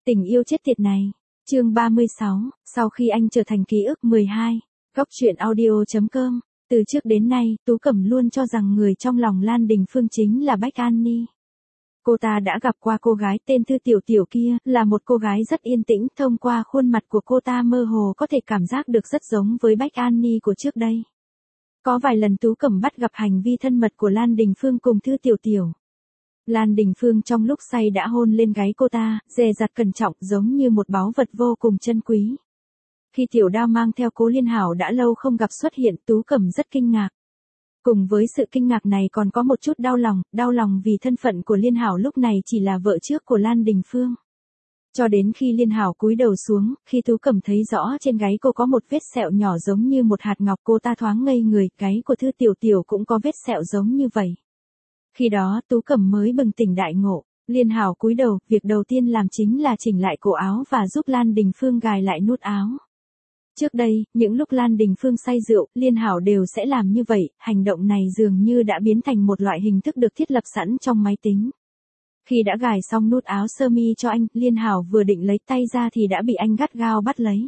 Tình yêu chết tiệt này. Chương 36, sau khi anh trở thành ký ức 12. Góc truyện audio.com. Từ trước đến nay, Tú Cẩm luôn cho rằng người trong lòng Lan Đình Phương chính là Bách An Ni. Cô ta đã gặp qua cô gái tên Thư Tiểu Tiểu kia, là một cô gái rất yên tĩnh, thông qua khuôn mặt của cô ta mơ hồ có thể cảm giác được rất giống với Bách An Ni của trước đây. Có vài lần Tú Cẩm bắt gặp hành vi thân mật của Lan Đình Phương cùng Thư Tiểu Tiểu. Lan Đình Phương trong lúc say đã hôn lên gáy cô ta, dè dặt cẩn trọng giống như một báu vật vô cùng chân quý. Khi Tiểu Đao mang theo Cố Liên Hảo đã lâu không gặp xuất hiện, Tú Cẩm rất kinh ngạc. Cùng với sự kinh ngạc này còn có một chút đau lòng vì thân phận của Liên Hảo lúc này chỉ là vợ trước của Lan Đình Phương. Cho đến khi Liên Hảo cúi đầu xuống, khi Tú Cẩm thấy rõ trên gáy cô có một vết sẹo nhỏ giống như một hạt ngọc, cô ta thoáng ngây người, gáy của Thư Tiểu Tiểu cũng có vết sẹo giống như vậy. Khi đó Tú Cẩm mới bừng tỉnh đại ngộ. Liên Hảo cúi đầu, việc đầu tiên làm chính là chỉnh lại cổ áo và giúp Lan Đình Phương gài lại nút áo. Trước đây, những lúc Lan Đình Phương say rượu, Liên Hảo đều sẽ làm như vậy, hành động này dường như đã biến thành một loại hình thức được thiết lập sẵn trong máy tính. Khi đã gài xong nút áo sơ mi cho anh, Liên Hảo vừa định lấy tay ra thì đã bị anh gắt gao bắt lấy.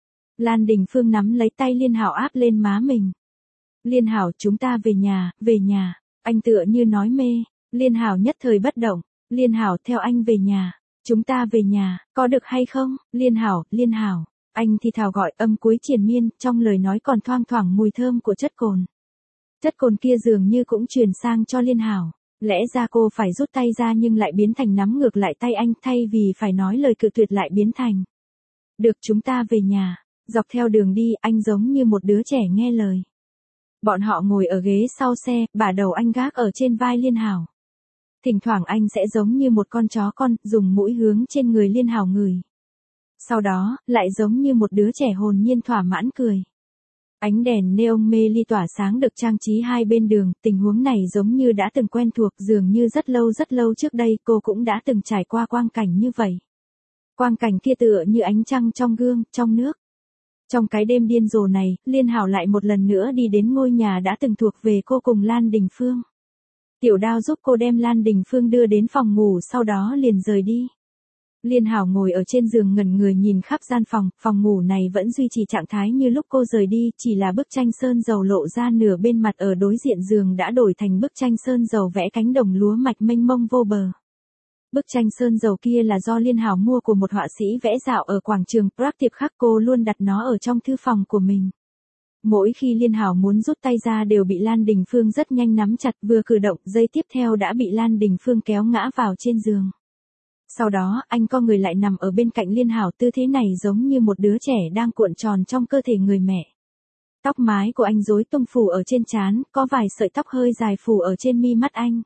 Lan Đình Phương nắm lấy tay Liên Hảo áp lên má mình. Liên Hảo, chúng ta về nhà. Anh tựa như nói mê. Liên Hảo nhất thời bất động. Liên Hảo, theo anh về nhà. Chúng ta về nhà, có được hay không? Liên Hảo. Anh thì thào gọi, âm cuối triền miên, trong lời nói còn thoang thoảng mùi thơm của chất cồn. Chất cồn kia dường như cũng truyền sang cho Liên Hảo. Lẽ ra cô phải rút tay ra nhưng lại biến thành nắm ngược lại tay anh, thay vì phải nói lời cự tuyệt lại biến thành. Được, chúng ta về nhà. Dọc theo đường đi, anh giống như một đứa trẻ nghe lời. Bọn họ ngồi ở ghế sau xe, bả đầu anh gác ở trên vai Liên Hảo. Thỉnh thoảng anh sẽ giống như một con chó con, dùng mũi hướng trên người Liên Hảo ngửi. Sau đó, lại giống như một đứa trẻ hồn nhiên thỏa mãn cười. Ánh đèn neon mê ly tỏa sáng được trang trí hai bên đường, tình huống này giống như đã từng quen thuộc, dường như rất lâu trước đây cô cũng đã từng trải qua quang cảnh như vậy. Quang cảnh kia tựa như ánh trăng trong gương, trong nước. Trong cái đêm điên rồ này, Liên Hảo lại một lần nữa đi đến ngôi nhà đã từng thuộc về cô cùng Lan Đình Phương. Tiểu Đao giúp cô đem Lan Đình Phương đưa đến phòng ngủ, sau đó liền rời đi. Liên Hảo ngồi ở trên giường ngẩn người nhìn khắp gian phòng ngủ này vẫn duy trì trạng thái như lúc cô rời đi, chỉ là bức tranh sơn dầu lộ ra nửa bên mặt ở đối diện giường đã đổi thành bức tranh sơn dầu vẽ cánh đồng lúa mạch mênh mông vô bờ. Bức tranh sơn dầu kia là do Liên Hảo mua của một họa sĩ vẽ dạo ở quảng trường Prag Tiệp Khắc, cô luôn đặt nó ở trong thư phòng của mình. Mỗi khi Liên Hảo muốn rút tay ra đều bị Lan Đình Phương rất nhanh nắm chặt, vừa cử động, giây tiếp theo đã bị Lan Đình Phương kéo ngã vào trên giường. Sau đó, anh co người lại nằm ở bên cạnh Liên Hảo, tư thế này giống như một đứa trẻ đang cuộn tròn trong cơ thể người mẹ. Tóc mái của anh rối tung phủ ở trên trán, có vài sợi tóc hơi dài phủ ở trên mi mắt anh.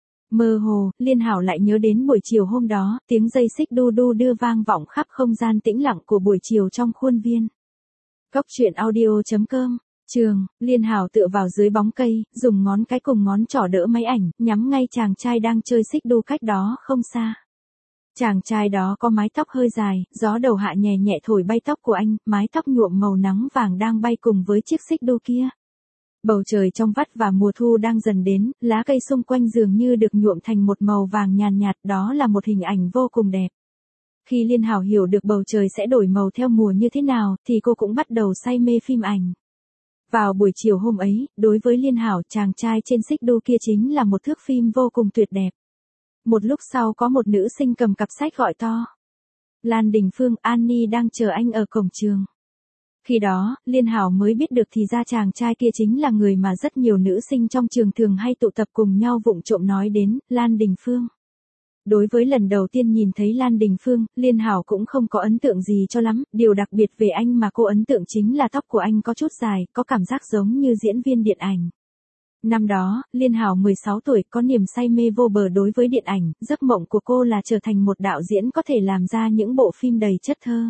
Mơ hồ, Liên Hảo lại nhớ đến buổi chiều hôm đó, tiếng dây xích đu đu đưa vang vọng khắp không gian tĩnh lặng của buổi chiều trong khuôn viên. Góc truyện audio.com. Trường, Liên Hảo tựa vào dưới bóng cây, dùng ngón cái cùng ngón trỏ đỡ máy ảnh, nhắm ngay chàng trai đang chơi xích đu cách đó không xa. Chàng trai đó có mái tóc hơi dài, gió đầu hạ nhẹ nhẹ thổi bay tóc của anh, mái tóc nhuộm màu nắng vàng đang bay cùng với chiếc xích đu kia. Bầu trời trong vắt và mùa thu đang dần đến, lá cây xung quanh dường như được nhuộm thành một màu vàng nhàn nhạt, đó là một hình ảnh vô cùng đẹp. Khi Liên Hảo hiểu được bầu trời sẽ đổi màu theo mùa như thế nào, thì cô cũng bắt đầu say mê phim ảnh. Vào buổi chiều hôm ấy, đối với Liên Hảo, chàng trai trên xích đu kia chính là một thước phim vô cùng tuyệt đẹp. Một lúc sau có một nữ sinh cầm cặp sách gọi to. Lan Đình Phương, Annie đang chờ anh ở cổng trường. Khi đó, Liên Hảo mới biết được thì ra chàng trai kia chính là người mà rất nhiều nữ sinh trong trường thường hay tụ tập cùng nhau vụng trộm nói đến, Lan Đình Phương. Đối với lần đầu tiên nhìn thấy Lan Đình Phương, Liên Hảo cũng không có ấn tượng gì cho lắm, điều đặc biệt về anh mà cô ấn tượng chính là tóc của anh có chút dài, có cảm giác giống như diễn viên điện ảnh. Năm đó, Liên Hảo 16 tuổi, có niềm say mê vô bờ đối với điện ảnh, giấc mộng của cô là trở thành một đạo diễn có thể làm ra những bộ phim đầy chất thơ.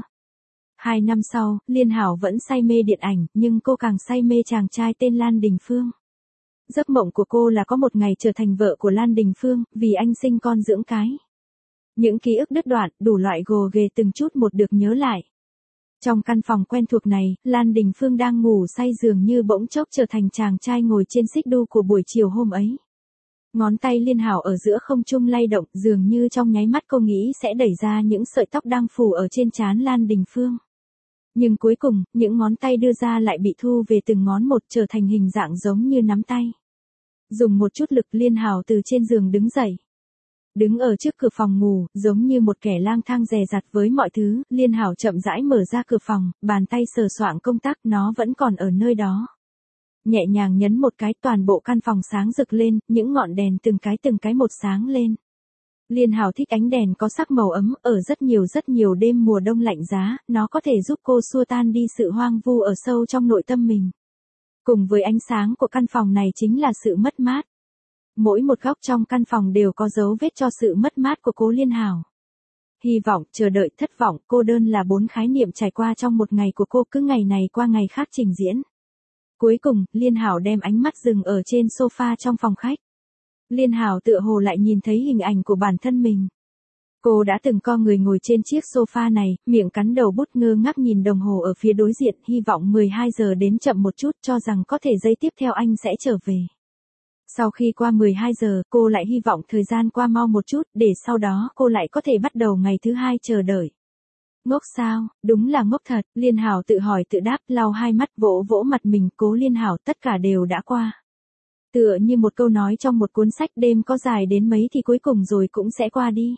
2 năm sau, Liên Hảo vẫn say mê điện ảnh, nhưng cô càng say mê chàng trai tên Lan Đình Phương. Giấc mộng của cô là có một ngày trở thành vợ của Lan Đình Phương, vì anh sinh con dưỡng cái. Những ký ức đứt đoạn, đủ loại gồ ghề từng chút một được nhớ lại. Trong căn phòng quen thuộc này, Lan Đình Phương đang ngủ say dường như bỗng chốc trở thành chàng trai ngồi trên xích đu của buổi chiều hôm ấy. Ngón tay Liên Hảo ở giữa không trung lay động, dường như trong nháy mắt cô nghĩ sẽ đẩy ra những sợi tóc đang phủ ở trên trán Lan Đình Phương. Nhưng cuối cùng, những ngón tay đưa ra lại bị thu về từng ngón một, trở thành hình dạng giống như nắm tay. Dùng một chút lực, Liên Hảo từ trên giường đứng dậy. Đứng ở trước cửa phòng ngủ, giống như một kẻ lang thang dè dặt với mọi thứ, Liên Hảo chậm rãi mở ra cửa phòng, bàn tay sờ soạng công tắc, nó vẫn còn ở nơi đó. Nhẹ nhàng nhấn một cái, toàn bộ căn phòng sáng rực lên, những ngọn đèn từng cái một sáng lên. Liên Hảo thích ánh đèn có sắc màu ấm, ở rất nhiều đêm mùa đông lạnh giá, nó có thể giúp cô xua tan đi sự hoang vu ở sâu trong nội tâm mình. Cùng với ánh sáng của căn phòng này chính là sự mất mát. Mỗi một góc trong căn phòng đều có dấu vết cho sự mất mát của cố Liên Hảo. Hy vọng, chờ đợi, thất vọng, cô đơn là 4 khái niệm trải qua trong một ngày của cô, cứ ngày này qua ngày khác trình diễn. Cuối cùng, Liên Hảo đem ánh mắt dừng ở trên sofa trong phòng khách. Liên Hảo tựa hồ lại nhìn thấy hình ảnh của bản thân mình. Cô đã từng co người ngồi trên chiếc sofa này, miệng cắn đầu bút ngơ ngác nhìn đồng hồ ở phía đối diện, hy vọng 12 giờ đến chậm một chút, cho rằng có thể giây tiếp theo anh sẽ trở về. Sau khi qua 12 giờ, cô lại hy vọng thời gian qua mau một chút, để sau đó cô lại có thể bắt đầu ngày thứ 2 chờ đợi. Ngốc sao, đúng là ngốc thật, Liên Hảo tự hỏi tự đáp, lau hai mắt, vỗ vỗ mặt mình, cố Liên Hảo, tất cả đều đã qua. Tựa như một câu nói trong một cuốn sách, đêm có dài đến mấy thì cuối cùng rồi cũng sẽ qua đi.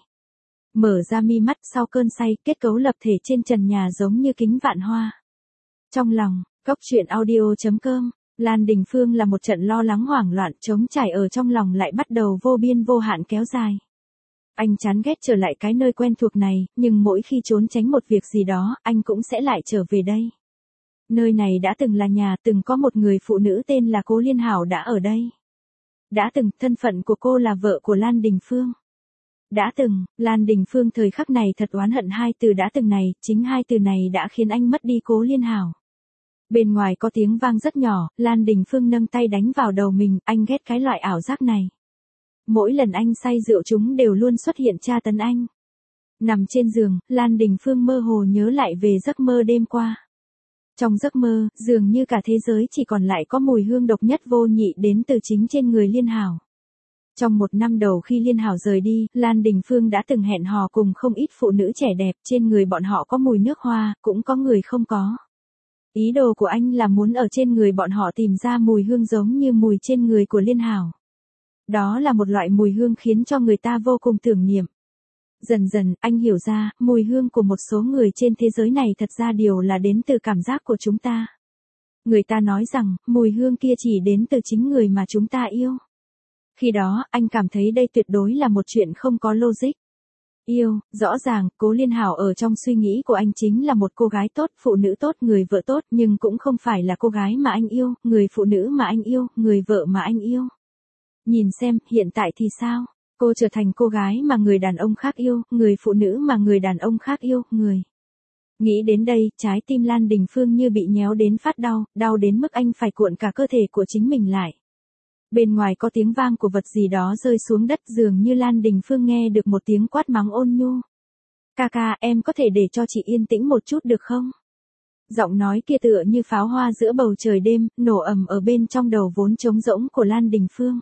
Mở ra mi mắt sau cơn say, kết cấu lập thể trên trần nhà giống như kính vạn hoa. Trong lòng, Cốc Truyện Audio.com, Lan Đình Phương là một trận lo lắng hoảng loạn, trống trải ở trong lòng lại bắt đầu vô biên vô hạn kéo dài. Anh chán ghét trở lại cái nơi quen thuộc này, nhưng mỗi khi trốn tránh một việc gì đó, anh cũng sẽ lại trở về đây. Nơi này đã từng là nhà, từng có một người phụ nữ tên là cố Liên Hảo đã ở đây. Đã từng, thân phận của cô là vợ của Lan Đình Phương. Đã từng, Lan Đình Phương thời khắc này thật oán hận hai từ đã từng này, chính hai từ này đã khiến anh mất đi cố Liên Hảo. Bên ngoài có tiếng vang rất nhỏ, Lan Đình Phương nâng tay đánh vào đầu mình, anh ghét cái loại ảo giác này. Mỗi lần anh say rượu chúng đều luôn xuất hiện tra tấn anh. Nằm trên giường, Lan Đình Phương mơ hồ nhớ lại về giấc mơ đêm qua. Trong giấc mơ, dường như cả thế giới chỉ còn lại có mùi hương độc nhất vô nhị đến từ chính trên người Liên Hảo. Trong một năm đầu khi Liên Hảo rời đi, Lan Đình Phương đã từng hẹn hò cùng không ít phụ nữ trẻ đẹp, trên người bọn họ có mùi nước hoa, cũng có người không có. Ý đồ của anh là muốn ở trên người bọn họ tìm ra mùi hương giống như mùi trên người của Liên Hảo. Đó là một loại mùi hương khiến cho người ta vô cùng tưởng niệm. Dần dần, anh hiểu ra, mùi hương của một số người trên thế giới này thật ra đều là đến từ cảm giác của chúng ta. Người ta nói rằng, mùi hương kia chỉ đến từ chính người mà chúng ta yêu. Khi đó, anh cảm thấy đây tuyệt đối là một chuyện không có logic. Yêu, rõ ràng, cố Liên Hảo ở trong suy nghĩ của anh chính là một cô gái tốt, phụ nữ tốt, người vợ tốt, nhưng cũng không phải là cô gái mà anh yêu, người phụ nữ mà anh yêu, người vợ mà anh yêu. Nhìn xem, hiện tại thì sao? Cô trở thành cô gái mà người đàn ông khác yêu, người phụ nữ mà người đàn ông khác yêu, người. Nghĩ đến đây, trái tim Lan Đình Phương như bị nhéo đến phát đau, đau đến mức anh phải cuộn cả cơ thể của chính mình lại. Bên ngoài có tiếng vang của vật gì đó rơi xuống đất, dường như Lan Đình Phương nghe được một tiếng quát mắng ôn nhu. Ca, em có thể để cho chị yên tĩnh một chút được không? Giọng nói kia tựa như pháo hoa giữa bầu trời đêm, nổ ầm ở bên trong đầu vốn trống rỗng của Lan Đình Phương.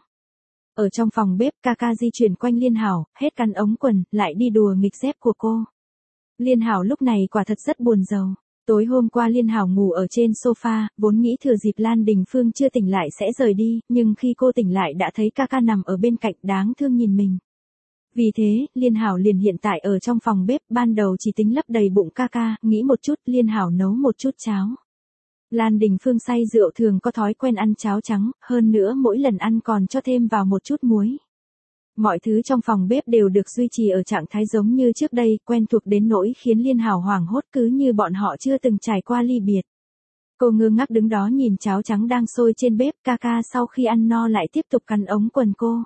Ở trong phòng bếp, ca di chuyển quanh Liên Hảo, hết cắn ống quần, lại đi đùa nghịch dép của cô. Liên Hảo lúc này quả thật rất buồn rầu. Tối hôm qua Liên Hảo ngủ ở trên sofa, vốn nghĩ thừa dịp Lan Đình Phương chưa tỉnh lại sẽ rời đi, nhưng khi cô tỉnh lại đã thấy ca nằm ở bên cạnh đáng thương nhìn mình. Vì thế, Liên Hảo liền hiện tại ở trong phòng bếp, ban đầu chỉ tính lấp đầy bụng ca, nghĩ một chút, Liên Hảo nấu một chút cháo. Lan Đình Phương say rượu thường có thói quen ăn cháo trắng, hơn nữa mỗi lần ăn còn cho thêm vào một chút muối. Mọi thứ trong phòng bếp đều được duy trì ở trạng thái giống như trước đây, quen thuộc đến nỗi khiến Liên Hảo hoảng hốt cứ như bọn họ chưa từng trải qua ly biệt. Cô ngơ ngác đứng đó nhìn cháo trắng đang sôi trên bếp, ca sau khi ăn no lại tiếp tục cắn ống quần cô.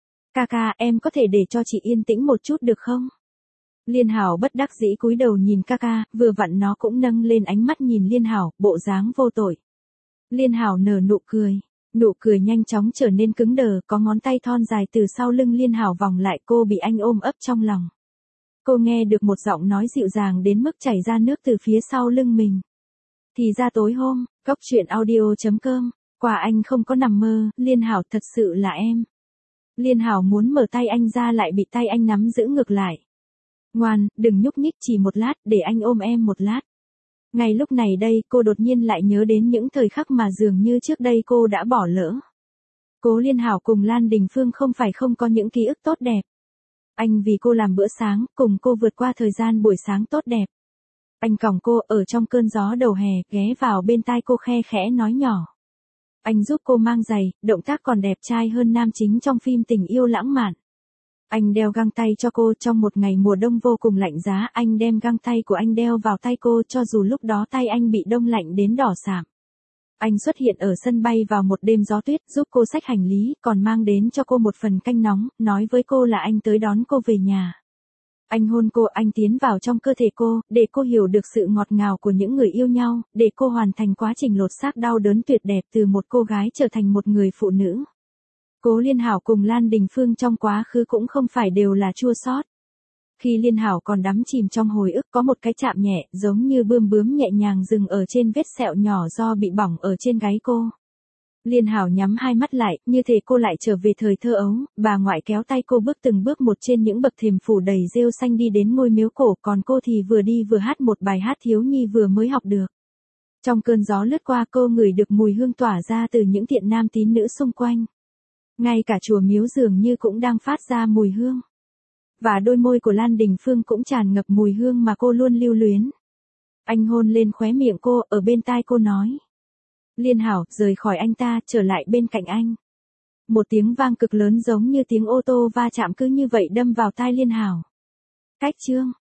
Ca, em có thể để cho chị yên tĩnh một chút được không? Liên Hảo bất đắc dĩ cúi đầu nhìn ca, vừa vặn nó cũng nâng lên ánh mắt nhìn Liên Hảo, bộ dáng vô tội. Liên Hảo nở nụ cười nhanh chóng trở nên cứng đờ, có ngón tay thon dài từ sau lưng Liên Hảo vòng lại cô, bị anh ôm ấp trong lòng. Cô nghe được một giọng nói dịu dàng đến mức chảy ra nước từ phía sau lưng mình. Thì ra tối hôm, Cốc Truyện Audio.com, quả anh không có nằm mơ, Liên Hảo thật sự là em. Liên Hảo muốn mở tay anh ra lại bị tay anh nắm giữ ngược lại. Ngoan, đừng nhúc nhích chỉ một lát, để anh ôm em một lát. Ngay lúc này đây, cô đột nhiên lại nhớ đến những thời khắc mà dường như trước đây cô đã bỏ lỡ. Cố Liên Hảo cùng Lan Đình Phương không phải không có những ký ức tốt đẹp. Anh vì cô làm bữa sáng, cùng cô vượt qua thời gian buổi sáng tốt đẹp. Anh cõng cô ở trong cơn gió đầu hè, ghé vào bên tai cô khe khẽ nói nhỏ. Anh giúp cô mang giày, động tác còn đẹp trai hơn nam chính trong phim tình yêu lãng mạn. Anh đeo găng tay cho cô trong một ngày mùa đông vô cùng lạnh giá, anh đem găng tay của anh đeo vào tay cô cho dù lúc đó tay anh bị đông lạnh đến đỏ sạm. Anh xuất hiện ở sân bay vào một đêm gió tuyết, giúp cô xách hành lý, còn mang đến cho cô một phần canh nóng, nói với cô là anh tới đón cô về nhà. Anh hôn cô, anh tiến vào trong cơ thể cô, để cô hiểu được sự ngọt ngào của những người yêu nhau, để cô hoàn thành quá trình lột xác đau đớn tuyệt đẹp từ một cô gái trở thành một người phụ nữ. Cố Liên Hảo cùng Lan Đình Phương trong quá khứ cũng không phải đều là chua xót. Khi Liên Hảo còn đắm chìm trong hồi ức, có một cái chạm nhẹ, giống như bươm bướm nhẹ nhàng dừng ở trên vết sẹo nhỏ do bị bỏng ở trên gáy cô. Liên Hảo nhắm hai mắt lại, như thể cô lại trở về thời thơ ấu, bà ngoại kéo tay cô bước từng bước một trên những bậc thềm phủ đầy rêu xanh đi đến ngôi miếu cổ, còn cô thì vừa đi vừa hát một bài hát thiếu nhi vừa mới học được. Trong cơn gió lướt qua, cô ngửi được mùi hương tỏa ra từ những thiện nam tín nữ xung quanh. Ngay cả chùa miếu dường như cũng đang phát ra mùi hương. Và đôi môi của Lan Đình Phương cũng tràn ngập mùi hương mà cô luôn lưu luyến. Anh hôn lên khóe miệng cô, ở bên tai cô nói. Liên Hảo, rời khỏi anh ta, trở lại bên cạnh anh. Một tiếng vang cực lớn giống như tiếng ô tô va chạm cứ như vậy đâm vào tai Liên Hảo. Cách chương